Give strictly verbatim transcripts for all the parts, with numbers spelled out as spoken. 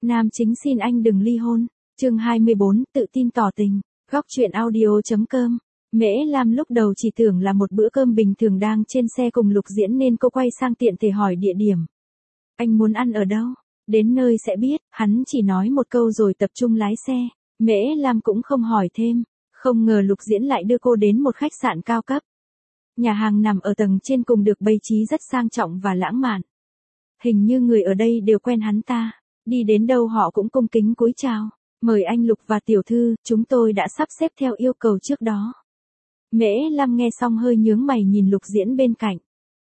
Nam chính xin anh đừng ly hôn. Chương hai mươi bốn, tự tin tỏ tình. Góc truyện audio.com. Mễ Lam lúc đầu chỉ tưởng là một bữa cơm bình thường đang trên xe cùng Lục Diễn nên cô quay sang tiện thể hỏi địa điểm. Anh muốn ăn ở đâu? Đến nơi sẽ biết, hắn chỉ nói một câu rồi tập trung lái xe. Mễ Lam cũng không hỏi thêm. Không ngờ Lục Diễn lại đưa cô đến một khách sạn cao cấp. Nhà hàng nằm ở tầng trên cùng được bày trí rất sang trọng và lãng mạn. Hình như người ở đây đều quen hắn ta. Đi đến đâu họ cũng cung kính cúi chào. Mời anh Lục và tiểu thư, chúng tôi đã sắp xếp theo yêu cầu trước đó. Mễ Lam nghe xong hơi nhướng mày nhìn Lục Diễn bên cạnh.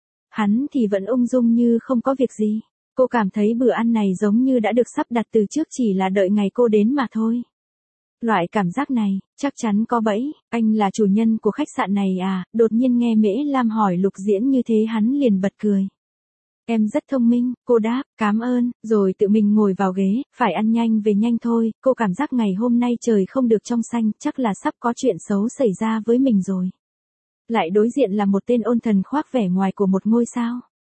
Hắn thì vẫn ung dung như không có việc gì. Cô cảm thấy bữa ăn này giống như đã được sắp đặt từ trước, chỉ là đợi ngày cô đến mà thôi. Loại cảm giác này, chắc chắn có bẫy. Anh là chủ nhân của khách sạn này à? Đột nhiên nghe Mễ Lam hỏi Lục Diễn như thế hắn liền bật cười. Em rất thông minh, cô đáp, cảm ơn, rồi tự mình ngồi vào ghế, phải ăn nhanh về nhanh thôi. Cô cảm giác ngày hôm nay trời không được trong xanh, chắc là sắp có chuyện xấu xảy ra với mình rồi. Lại đối diện là một tên ôn thần khoác vẻ ngoài của một ngôi sao.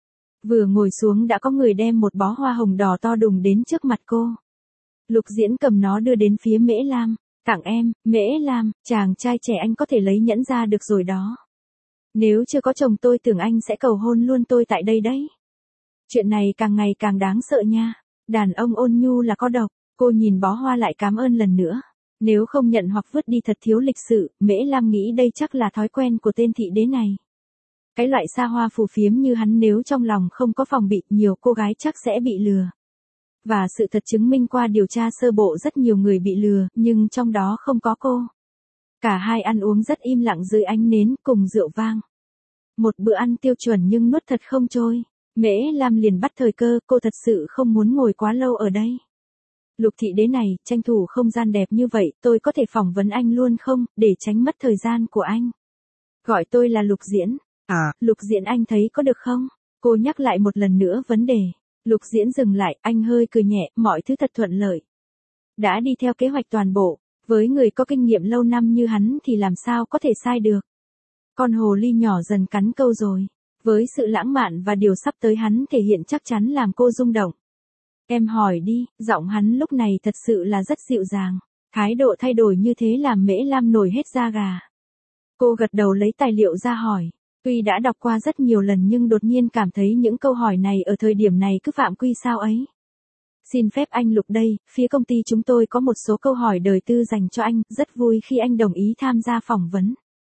Vừa ngồi xuống đã có người đem một bó hoa hồng đỏ to đùng đến trước mặt cô. Lục Diễn cầm nó đưa đến phía Mễ Lam. Tặng em, Mễ Lam, chàng trai trẻ anh có thể lấy nhẫn ra được rồi đó. Nếu chưa có chồng tôi tưởng anh sẽ cầu hôn luôn tôi tại đây đấy. Chuyện này càng ngày càng đáng sợ nha. Đàn ông ôn nhu là có độc. Cô nhìn bó hoa lại cảm ơn lần nữa. Nếu không nhận hoặc vứt đi thật thiếu lịch sự. Mễ Lam nghĩ đây chắc là thói quen của tên thị đế này. Cái loại xa hoa phù phiếm như hắn nếu trong lòng không có phòng bị, nhiều cô gái chắc sẽ bị lừa. Và sự thật chứng minh qua điều tra sơ bộ rất nhiều người bị lừa, nhưng trong đó không có cô. Cả hai ăn uống rất im lặng dưới ánh nến cùng rượu vang. Một bữa ăn tiêu chuẩn nhưng nuốt thật không trôi. Mễ Lam liền bắt thời cơ, cô thật sự không muốn ngồi quá lâu ở đây. Lục thị đế này, tranh thủ không gian đẹp như vậy, tôi có thể phỏng vấn anh luôn không, để tránh mất thời gian của anh. Gọi tôi là Lục Diễn. À, Lục Diễn anh thấy có được không? Cô nhắc lại một lần nữa vấn đề. Lục Diễn dừng lại, anh hơi cười nhẹ, mọi thứ thật thuận lợi. Đã đi theo kế hoạch toàn bộ, với người có kinh nghiệm lâu năm như hắn thì làm sao có thể sai được. Con hồ ly nhỏ dần cắn câu rồi. Với sự lãng mạn và điều sắp tới hắn thể hiện chắc chắn làm cô rung động. Em hỏi đi, giọng hắn lúc này thật sự là rất dịu dàng. Thái độ thay đổi như thế làm Mễ Lam nổi hết da gà. Cô gật đầu lấy tài liệu ra hỏi. Tuy đã đọc qua rất nhiều lần nhưng đột nhiên cảm thấy những câu hỏi này ở thời điểm này cứ phạm quy sao ấy. Xin phép anh Lục đây, phía công ty chúng tôi có một số câu hỏi đời tư dành cho anh, rất vui khi anh đồng ý tham gia phỏng vấn.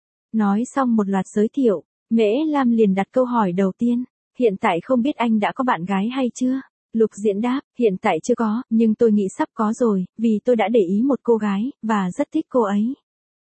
Nói xong một loạt giới thiệu, Mễ Lam liền đặt câu hỏi đầu tiên. Hiện tại không biết anh đã có bạn gái hay chưa? Lục Diễn đáp, hiện tại chưa có, nhưng tôi nghĩ sắp có rồi, vì tôi đã để ý một cô gái, và rất thích cô ấy.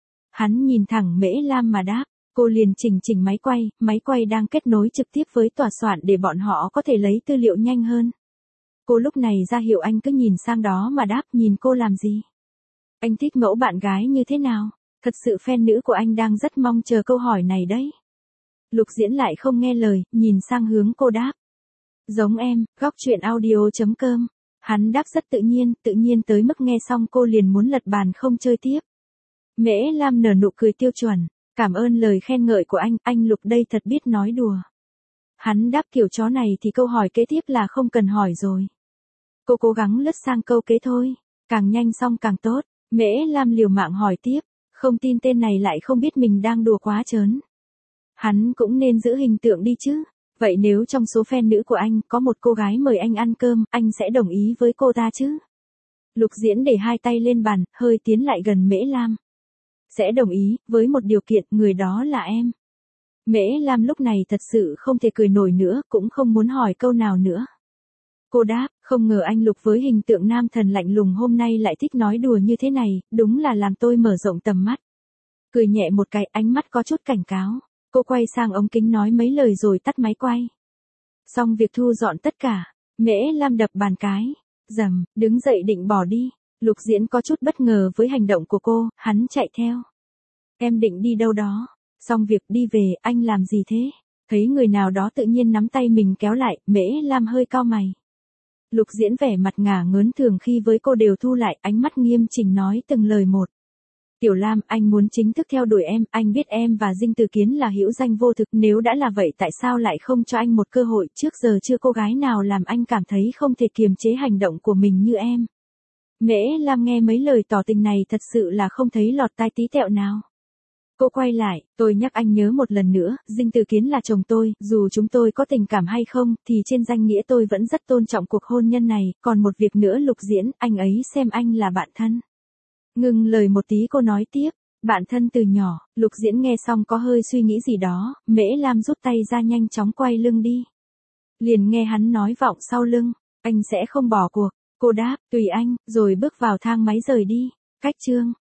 Hắn nhìn thẳng Mễ Lam mà đáp. Cô liền chỉnh chỉnh máy quay, máy quay đang kết nối trực tiếp với tòa soạn để bọn họ có thể lấy tư liệu nhanh hơn. Cô lúc này ra hiệu anh cứ nhìn sang đó mà đáp, nhìn cô làm gì? Anh thích mẫu bạn gái như thế nào? Thật sự fan nữ của anh đang rất mong chờ câu hỏi này đấy. Lục Diễn lại không nghe lời, nhìn sang hướng cô đáp. Giống em, góc truyện audio.com. Hắn đáp rất tự nhiên, tự nhiên tới mức nghe xong cô liền muốn lật bàn không chơi tiếp. Mễ Lam nở nụ cười tiêu chuẩn. Cảm ơn lời khen ngợi của anh, anh Lục đây thật biết nói đùa. Hắn đáp kiểu chó này thì câu hỏi kế tiếp là không cần hỏi rồi. Cô cố gắng lướt sang câu kế thôi, càng nhanh xong càng tốt. Mễ Lam liều mạng hỏi tiếp, không tin tên này lại không biết mình đang đùa quá trớn. Hắn cũng nên giữ hình tượng đi chứ. Vậy nếu trong số fan nữ của anh có một cô gái mời anh ăn cơm, anh sẽ đồng ý với cô ta chứ? Lục Diễn để hai tay lên bàn, hơi tiến lại gần Mễ Lam. Sẽ đồng ý, với một điều kiện, người đó là em. Mễ Lam lúc này thật sự không thể cười nổi nữa, cũng không muốn hỏi câu nào nữa. Cô đáp, không ngờ anh Lục với hình tượng nam thần lạnh lùng hôm nay lại thích nói đùa như thế này, đúng là làm tôi mở rộng tầm mắt. Cười nhẹ một cái, ánh mắt có chút cảnh cáo. Cô quay sang ống kính nói mấy lời rồi tắt máy quay. Xong việc thu dọn tất cả, Mễ Lam đập bàn cái, rầm, đứng dậy định bỏ đi. Lục Diễn có chút bất ngờ với hành động của cô, hắn chạy theo. Em định đi đâu đó? Xong việc đi về, anh làm gì thế? Thấy người nào đó tự nhiên nắm tay mình kéo lại, Mễ Lam hơi cau mày. Lục Diễn vẻ mặt ngả ngớn thường khi với cô đều thu lại, ánh mắt nghiêm chỉnh nói từng lời một. Tiểu Lam, anh muốn chính thức theo đuổi em, anh biết em và Dinh Từ Kiến là hữu danh vô thực, nếu đã là vậy tại sao lại không cho anh một cơ hội, trước giờ chưa cô gái nào làm anh cảm thấy không thể kiềm chế hành động của mình như em. Mễ Lam nghe mấy lời tỏ tình này thật sự là không thấy lọt tai tí tẹo nào. Cô quay lại, tôi nhắc anh nhớ một lần nữa, Dinh Từ Kiến là chồng tôi, dù chúng tôi có tình cảm hay không, thì trên danh nghĩa tôi vẫn rất tôn trọng cuộc hôn nhân này, còn một việc nữa Lục Diễn, anh ấy xem anh là bạn thân. Ngừng lời một tí cô nói tiếp, bạn thân từ nhỏ. Lục Diễn nghe xong có hơi suy nghĩ gì đó, Mễ Lam rút tay ra nhanh chóng quay lưng đi. Liền nghe hắn nói vọng sau lưng, anh sẽ không bỏ cuộc. Cô đáp, tùy anh, rồi bước vào thang máy rời đi. Cách chương